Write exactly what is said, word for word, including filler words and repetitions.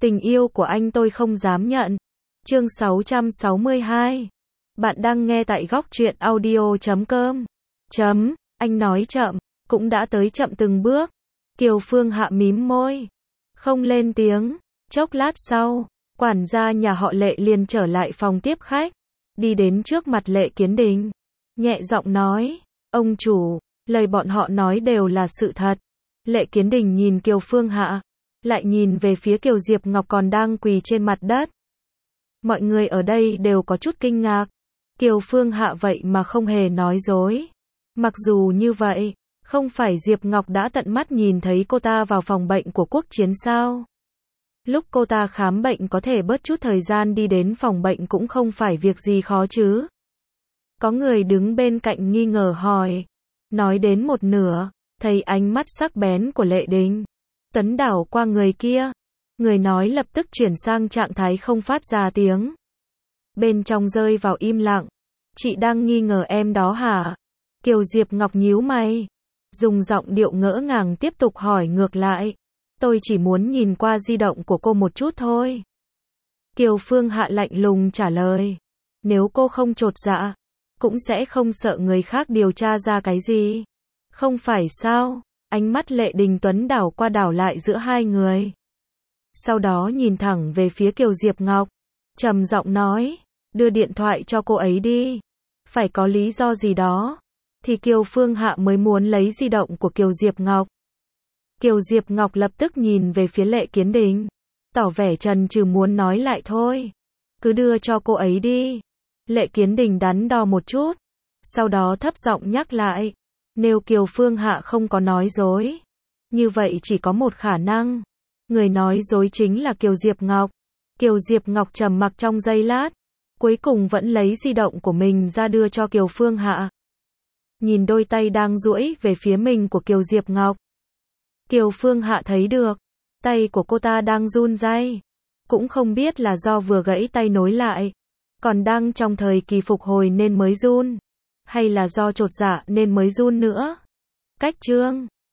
Tình yêu của anh tôi không dám nhận. Chương sáu trăm sáu mươi hai. Bạn đang nghe tại góc truyện audio chấm com. Chấm, anh nói chậm, cũng đã tới chậm từng bước. Kiều Phương Hạ mím môi, không lên tiếng. Chốc lát sau, quản gia nhà họ Lệ liền trở lại phòng tiếp khách, đi đến trước mặt Lệ Kiến Đình, nhẹ giọng nói, ông chủ, lời bọn họ nói đều là sự thật. Lệ Kiến Đình nhìn Kiều Phương Hạ, lại nhìn về phía Kiều Diệp Ngọc còn đang quỳ trên mặt đất. Mọi người ở đây đều có chút kinh ngạc. Kiều Phương Hạ vậy mà không hề nói dối. Mặc dù như vậy, không phải Diệp Ngọc đã tận mắt nhìn thấy cô ta vào phòng bệnh của Quốc Chiến sao? Lúc cô ta khám bệnh có thể bớt chút thời gian đi đến phòng bệnh cũng không phải việc gì khó chứ. Có người đứng bên cạnh nghi ngờ hỏi. Nói đến một nửa, thấy ánh mắt sắc bén của Lệ Đình Tuấn đảo qua người kia. Người nói lập tức chuyển sang trạng thái không phát ra tiếng. Bên trong rơi vào im lặng. Chị đang nghi ngờ em đó hả? Kiều Diệp Ngọc nhíu mày, dùng giọng điệu ngỡ ngàng tiếp tục hỏi ngược lại. Tôi chỉ muốn nhìn qua di động của cô một chút thôi. Kiều Phương Hạ lạnh lùng trả lời. Nếu cô không chột dạ, cũng sẽ không sợ người khác điều tra ra cái gì. Không phải sao? Ánh mắt Lệ Đình Tuấn đảo qua đảo lại giữa hai người. Sau đó nhìn thẳng về phía Kiều Diệp Ngọc, trầm giọng nói, đưa điện thoại cho cô ấy đi. Phải có lý do gì đó, thì Kiều Phương Hạ mới muốn lấy di động của Kiều Diệp Ngọc. Kiều Diệp Ngọc lập tức nhìn về phía Lệ Kiến Đình, tỏ vẻ chần chừ muốn nói lại thôi. Cứ đưa cho cô ấy đi. Lệ Kiến Đình đắn đo một chút, sau đó thấp giọng nhắc lại, nếu Kiều Phương Hạ không có nói dối, như vậy chỉ có một khả năng. Người nói dối chính là Kiều Diệp Ngọc. Kiều Diệp Ngọc trầm mặc trong giây lát, cuối cùng vẫn lấy di động của mình ra đưa cho Kiều Phương Hạ. Nhìn đôi tay đang duỗi về phía mình của Kiều Diệp Ngọc, Kiều Phương Hạ thấy được, tay của cô ta đang run rẩy. Cũng không biết là do vừa gãy tay nối lại, còn đang trong thời kỳ phục hồi nên mới run, hay là do chột dạ nên mới run nữa. Cách chương